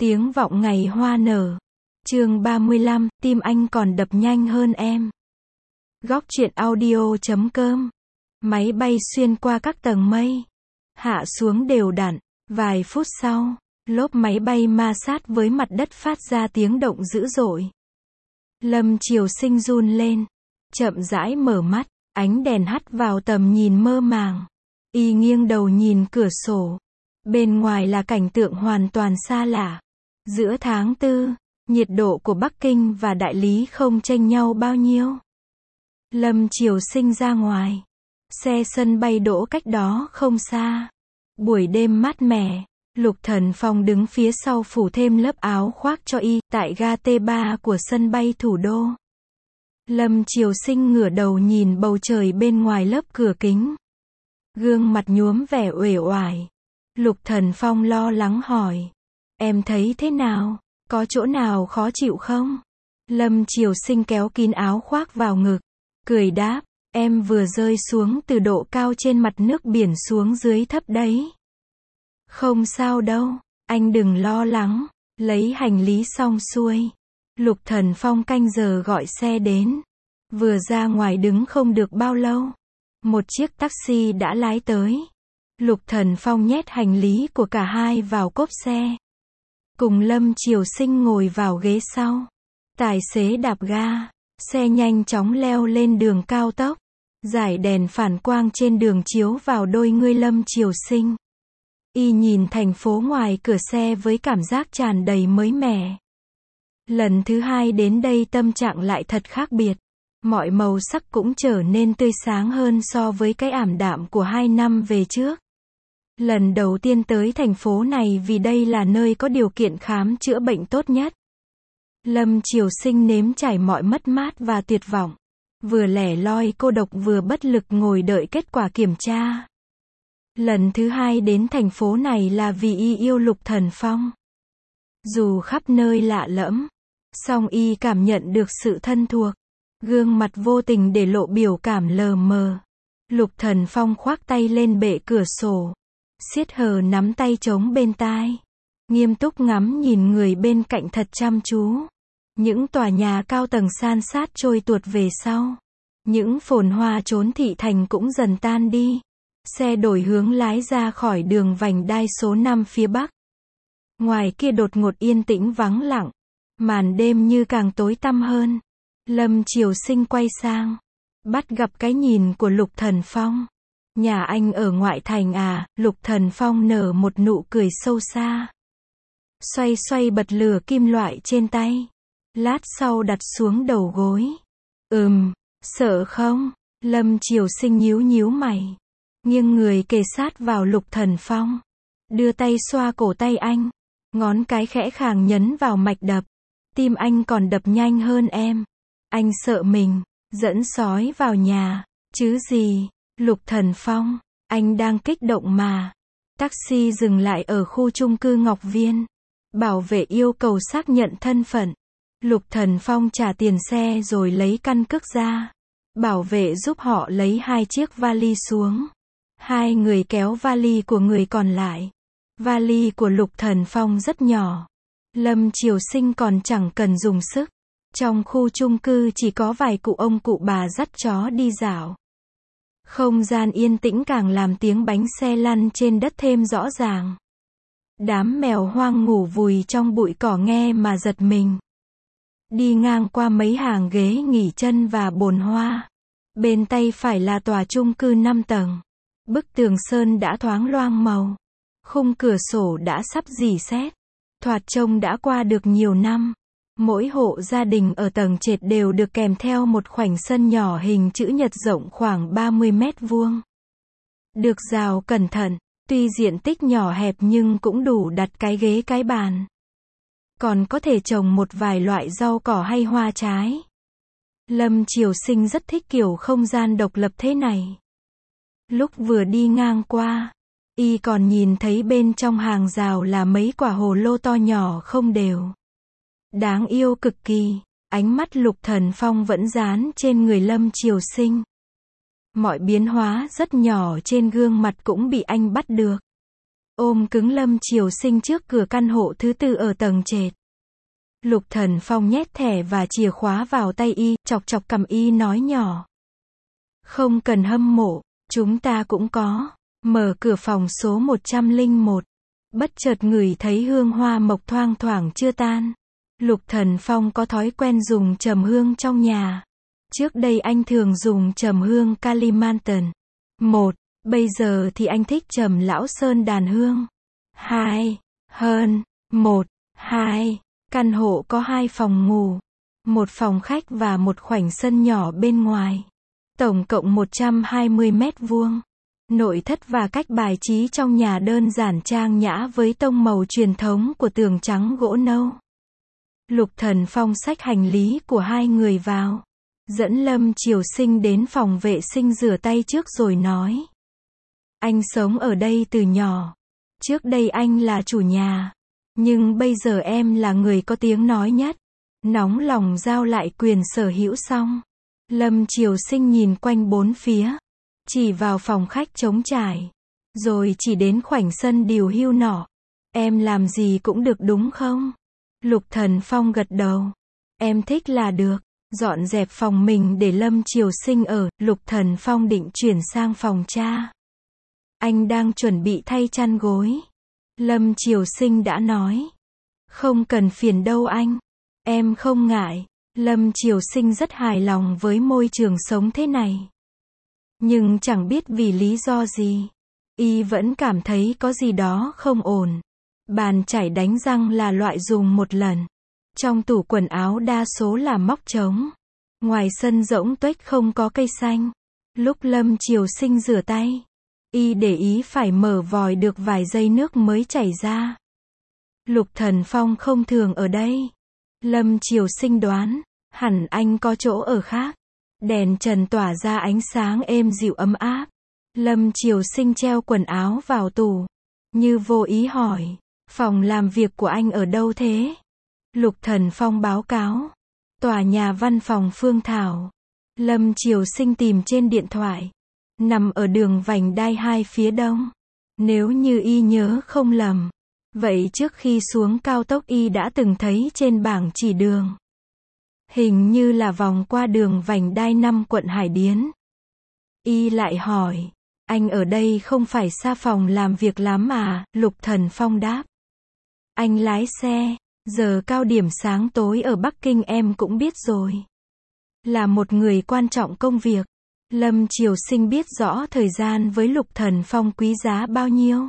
Tiếng vọng ngày hoa nở. Chương 35, tim anh còn đập nhanh hơn em. Góc truyện audio.com. Máy bay xuyên qua các tầng mây, hạ xuống đều đặn. Vài phút sau, lốp máy bay ma sát với mặt đất phát ra tiếng động dữ dội. Lâm Triều Sinh run lên, chậm rãi mở mắt, ánh đèn hắt vào tầm nhìn mơ màng. Y nghiêng đầu nhìn cửa sổ. Bên ngoài là cảnh tượng hoàn toàn xa lạ. Giữa tháng 4, nhiệt độ của Bắc Kinh và Đại Lý không chênh nhau bao nhiêu. Lâm Triều Sinh ra ngoài. Xe sân bay đỗ cách đó không xa. Buổi đêm mát mẻ, Lục Thần Phong đứng phía sau phủ thêm lớp áo khoác cho y, tại ga T3 của sân bay thủ đô. Lâm Triều Sinh ngửa đầu nhìn bầu trời bên ngoài lớp cửa kính. Gương mặt nhuốm vẻ uể oải. Lục Thần Phong lo lắng hỏi. Em thấy thế nào? Có chỗ nào khó chịu không? Lâm Triều Sinh kéo kín áo khoác vào ngực. Cười đáp, em vừa rơi xuống từ độ cao trên mặt nước biển xuống dưới thấp đấy. Không sao đâu, anh đừng lo lắng. Lấy hành lý xong xuôi, Lục Thần Phong canh giờ gọi xe đến. Vừa ra ngoài đứng không được bao lâu, một chiếc taxi đã lái tới. Lục Thần Phong nhét hành lý của cả hai vào cốp xe, cùng Lâm Triều Sinh ngồi vào ghế sau. Tài xế đạp ga, xe nhanh chóng leo lên đường cao tốc. Dải đèn phản quang trên đường chiếu vào đôi ngươi Lâm Triều Sinh. Y nhìn thành phố ngoài cửa xe với cảm giác tràn đầy mới mẻ. Lần thứ hai đến đây tâm trạng lại thật khác biệt. Mọi màu sắc cũng trở nên tươi sáng hơn so với cái ảm đạm của 2 năm về trước. Lần đầu tiên tới thành phố này vì đây là nơi có điều kiện khám chữa bệnh tốt nhất. Lâm Triều Sinh nếm trải mọi mất mát và tuyệt vọng. Vừa lẻ loi cô độc vừa bất lực ngồi đợi kết quả kiểm tra. Lần thứ hai đến thành phố này là vì y yêu Lục Thần Phong. Dù khắp nơi lạ lẫm, song y cảm nhận được sự thân thuộc. Gương mặt vô tình để lộ biểu cảm lờ mờ. Lục Thần Phong khoác tay lên bệ cửa sổ, siết hờ nắm tay trống bên tai, nghiêm túc ngắm nhìn người bên cạnh thật chăm chú. Những tòa nhà cao tầng san sát trôi tuột về sau. Những phồn hoa trốn thị thành cũng dần tan đi. Xe đổi hướng lái ra khỏi đường vành đai số 5 phía bắc. Ngoài kia đột ngột yên tĩnh vắng lặng. Màn đêm như càng tối tăm hơn. Lâm Triều Sinh quay sang, bắt gặp cái nhìn của Lục Thần Phong. Nhà anh ở ngoại thành à? Lục Thần Phong nở một nụ cười sâu xa. Xoay xoay bật lửa kim loại trên tay. Lát sau đặt xuống đầu gối. Sợ không? Lâm Triều Sinh nhíu nhíu mày. Nghiêng người kề sát vào Lục Thần Phong. Đưa tay xoa cổ tay anh. Ngón cái khẽ khàng nhấn vào mạch đập. Tim anh còn đập nhanh hơn em. Anh sợ mình dẫn sói vào nhà, chứ gì? Lục Thần Phong, anh đang kích động mà. Taxi dừng lại ở khu chung cư Ngọc Viên. Bảo vệ yêu cầu xác nhận thân phận. Lục Thần Phong trả tiền xe rồi lấy căn cước ra. Bảo vệ giúp họ lấy 2 chiếc vali xuống. 2 người kéo vali của người còn lại. Vali của Lục Thần Phong rất nhỏ. Lâm Triều Sinh còn chẳng cần dùng sức. Trong khu chung cư chỉ có vài cụ ông cụ bà dắt chó đi dạo. Không gian yên tĩnh càng làm tiếng bánh xe lăn trên đất thêm rõ ràng. Đám mèo hoang ngủ vùi trong bụi cỏ nghe mà giật mình. Đi ngang qua mấy hàng ghế nghỉ chân và bồn hoa. Bên tay phải là tòa chung cư 5 tầng. Bức tường sơn đã thoáng loang màu. Khung cửa sổ đã sắp rỉ sét. Thoạt trông đã qua được nhiều năm. Mỗi hộ gia đình ở tầng trệt đều được kèm theo một khoảnh sân nhỏ hình chữ nhật rộng khoảng 30 mét vuông. Được rào cẩn thận, tuy diện tích nhỏ hẹp nhưng cũng đủ đặt cái ghế cái bàn. Còn có thể trồng một vài loại rau cỏ hay hoa trái. Lâm Triều Sinh rất thích kiểu không gian độc lập thế này. Lúc vừa đi ngang qua, y còn nhìn thấy bên trong hàng rào là mấy quả hồ lô to nhỏ không đều. Đáng yêu cực kỳ. Ánh mắt Lục Thần Phong vẫn dán trên người Lâm Triều Sinh. Mọi biến hóa rất nhỏ trên gương mặt cũng bị anh bắt được. ôm cứng Lâm Triều Sinh trước cửa căn hộ thứ 4 ở tầng trệt. Lục Thần Phong nhét thẻ và chìa khóa vào tay y, chọc chọc cằm y nói nhỏ. Không cần hâm mộ, chúng ta cũng có. Mở cửa phòng số 101. Bất chợt ngửi thấy hương hoa mộc thoang thoảng chưa tan. Lục Thần Phong có thói quen dùng trầm hương trong nhà. Trước đây anh thường dùng trầm hương Kalimantan. 1. Bây giờ thì anh thích trầm lão sơn đàn hương. 2. Hơn. 1. 2. Căn hộ có 2 phòng ngủ, 1 phòng khách và 1 khoảnh sân nhỏ bên ngoài. Tổng cộng 120 mét vuông. Nội thất và cách bài trí trong nhà đơn giản trang nhã với tông màu truyền thống của tường trắng gỗ nâu. Lục Thần Phong xách hành lý của 2 người vào. Dẫn Lâm Triều Sinh đến phòng vệ sinh rửa tay trước rồi nói. Anh sống ở đây từ nhỏ. Trước đây anh là chủ nhà. Nhưng bây giờ em là người có tiếng nói nhất. Nóng lòng giao lại quyền sở hữu xong. Lâm Triều Sinh nhìn quanh bốn phía. Chỉ vào phòng khách trống trải. Rồi chỉ đến khoảnh sân điều hưu nọ. Em làm gì cũng được đúng không? Lục Thần Phong gật đầu. Em thích là được. Dọn dẹp phòng mình để Lâm Triều Sinh ở. Lục Thần Phong định chuyển sang phòng cha. Anh đang chuẩn bị thay chăn gối. Lâm Triều Sinh đã nói. Không cần phiền đâu anh. Em không ngại. Lâm Triều Sinh rất hài lòng với môi trường sống thế này. Nhưng chẳng biết vì lý do gì. Y vẫn cảm thấy có gì đó không ổn. Bàn chải đánh răng là loại dùng một lần. Trong tủ quần áo đa số là móc trống. Ngoài sân rỗng tuếch không có cây xanh. Lúc Lâm Triều Sinh rửa tay, y để ý phải mở vòi được vài giây nước mới chảy ra. Lục Thần Phong không thường ở đây. Lâm Triều Sinh đoán, hẳn anh có chỗ ở khác. Đèn trần tỏa ra ánh sáng êm dịu ấm áp. Lâm Triều Sinh treo quần áo vào tủ. Như vô ý hỏi, phòng làm việc của anh ở đâu thế? Lục Thần Phong báo cáo. Tòa nhà văn phòng Phương Thảo. Lâm Triều Sinh tìm trên điện thoại. Nằm ở đường vành đai 2 phía đông. Nếu như y nhớ không lầm. Vậy trước khi xuống cao tốc y đã từng thấy trên bảng chỉ đường. Hình như là vòng qua đường vành đai 5 quận Hải Điến. Y lại hỏi, anh ở đây không phải xa phòng làm việc lắm à? Lục Thần Phong đáp. Anh lái xe, giờ cao điểm sáng tối ở Bắc Kinh em cũng biết rồi. Là một người quan trọng công việc. Lâm Triều Sinh biết rõ thời gian với Lục Thần Phong quý giá bao nhiêu.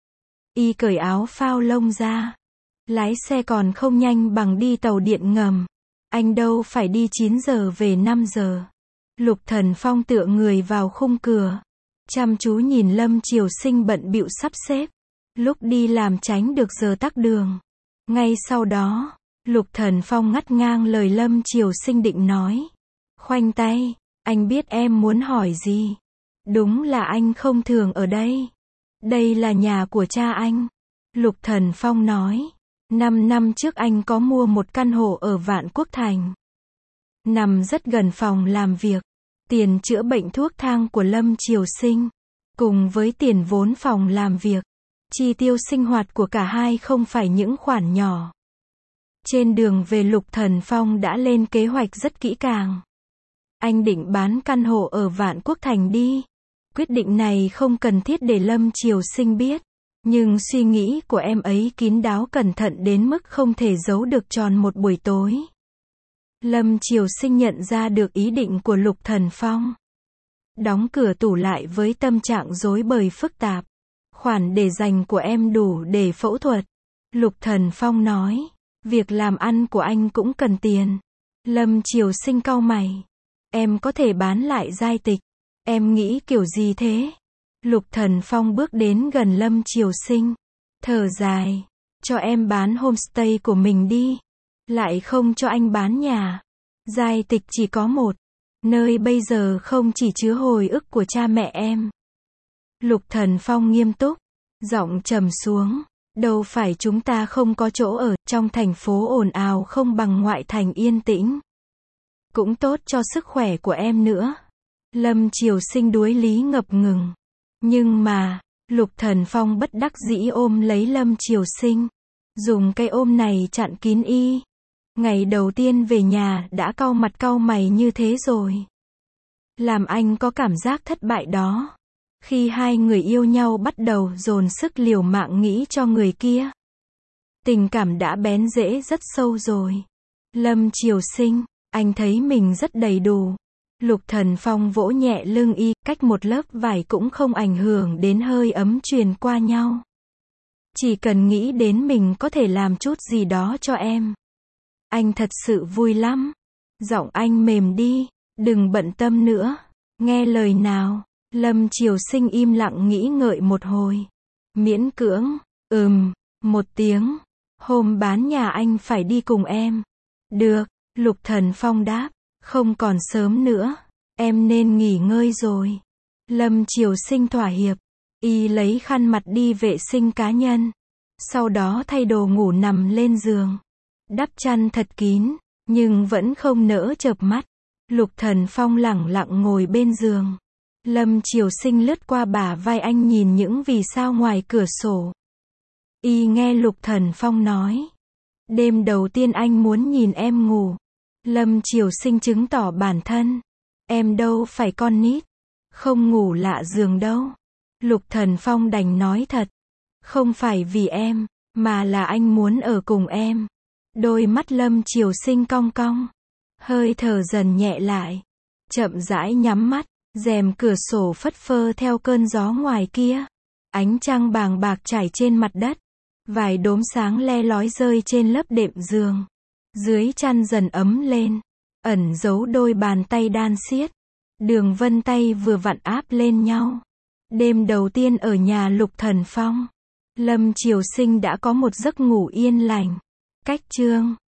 Y cởi áo phao lông ra. Lái xe còn không nhanh bằng đi tàu điện ngầm. Anh đâu phải đi 9 giờ về 5 giờ. Lục Thần Phong tựa người vào khung cửa. Chăm chú nhìn Lâm Triều Sinh bận bịu sắp xếp. Lúc đi làm tránh được giờ tắc đường. Ngay sau đó, Lục Thần Phong ngắt ngang lời Lâm Triều Sinh định nói. Khoanh tay, anh biết em muốn hỏi gì. Đúng là anh không thường ở đây. Đây là nhà của cha anh. Lục Thần Phong nói. 5 năm trước anh có mua một căn hộ ở Vạn Quốc Thành. Nằm rất gần phòng làm việc. Tiền chữa bệnh thuốc thang của Lâm Triều Sinh. Cùng với tiền vốn phòng làm việc. Chi tiêu sinh hoạt của cả hai không phải những khoản nhỏ. Trên đường về Lục Thần Phong đã lên kế hoạch rất kỹ càng. Anh định bán căn hộ ở Vạn Quốc Thành đi. Quyết định này không cần thiết để Lâm Triều Sinh biết. Nhưng suy nghĩ của em ấy kín đáo cẩn thận đến mức không thể giấu được tròn một buổi tối. Lâm Triều Sinh nhận ra được ý định của Lục Thần Phong. Đóng cửa tủ lại với tâm trạng rối bời phức tạp. Khoản để dành của em đủ để phẫu thuật. Lục Thần Phong nói. Việc làm ăn của anh cũng cần tiền. Lâm Triều Sinh cau mày. Em có thể bán lại giai tịch. Em nghĩ kiểu gì thế? Lục Thần Phong bước đến gần Lâm Triều Sinh. Thở dài. Cho em bán homestay của mình đi. Lại không cho anh bán nhà. Giai tịch chỉ có một. Nơi bây giờ không chỉ chứa hồi ức của cha mẹ em. Lục Thần Phong nghiêm túc. Giọng trầm xuống. Đâu phải chúng ta không có chỗ ở. Trong thành phố ồn ào không bằng ngoại thành yên tĩnh. Cũng tốt cho sức khỏe của em nữa. Lâm Triều Sinh đuối lý ngập ngừng. Nhưng mà, Lục Thần Phong bất đắc dĩ ôm lấy Lâm Triều Sinh. Dùng cái ôm này chặn kín y. Ngày đầu tiên về nhà đã cau mặt cau mày như thế rồi. Làm anh có cảm giác thất bại đó. Khi hai người yêu nhau bắt đầu dồn sức liều mạng nghĩ cho người kia. Tình cảm đã bén rễ rất sâu rồi. Lâm Triều Sinh, anh thấy mình rất đầy đủ. Lục Thần Phong vỗ nhẹ lưng y, cách một lớp vải cũng không ảnh hưởng đến hơi ấm truyền qua nhau. Chỉ cần nghĩ đến mình có thể làm chút gì đó cho em. Anh thật sự vui lắm. Giọng anh mềm đi, đừng bận tâm nữa. Nghe lời nào. Lâm Triều Sinh im lặng nghĩ ngợi một hồi. Miễn cưỡng, một tiếng. Hôm bán nhà anh phải đi cùng em. Được, Lục Thần Phong đáp. Không còn sớm nữa. Em nên nghỉ ngơi rồi. Lâm Triều Sinh thỏa hiệp. Y lấy khăn mặt đi vệ sinh cá nhân. Sau đó thay đồ ngủ nằm lên giường. Đắp chăn thật kín, nhưng vẫn không nỡ chợp mắt. Lục Thần Phong lẳng lặng ngồi bên giường. Lâm Triều Sinh lướt qua bả vai anh nhìn những vì sao ngoài cửa sổ. Y nghe Lục Thần Phong nói. Đêm đầu tiên anh muốn nhìn em ngủ. Lâm Triều Sinh chứng tỏ bản thân. Em đâu phải con nít. Không ngủ lạ giường đâu. Lục Thần Phong đành nói thật. Không phải vì em, mà là anh muốn ở cùng em. Đôi mắt Lâm Triều Sinh cong cong. Hơi thở dần nhẹ lại. Chậm rãi nhắm mắt. Rèm cửa sổ phất phơ theo cơn gió ngoài kia. Ánh trăng bàng bạc trải trên mặt đất. Vài đốm sáng le lói rơi trên lớp đệm giường. Dưới chăn dần ấm lên. Ẩn giấu đôi bàn tay đan xiết. Đường vân tay vừa vặn áp lên nhau. Đêm đầu tiên ở nhà Lục Thần Phong. Lâm Triều Sinh đã có một giấc ngủ yên lành. Cách chương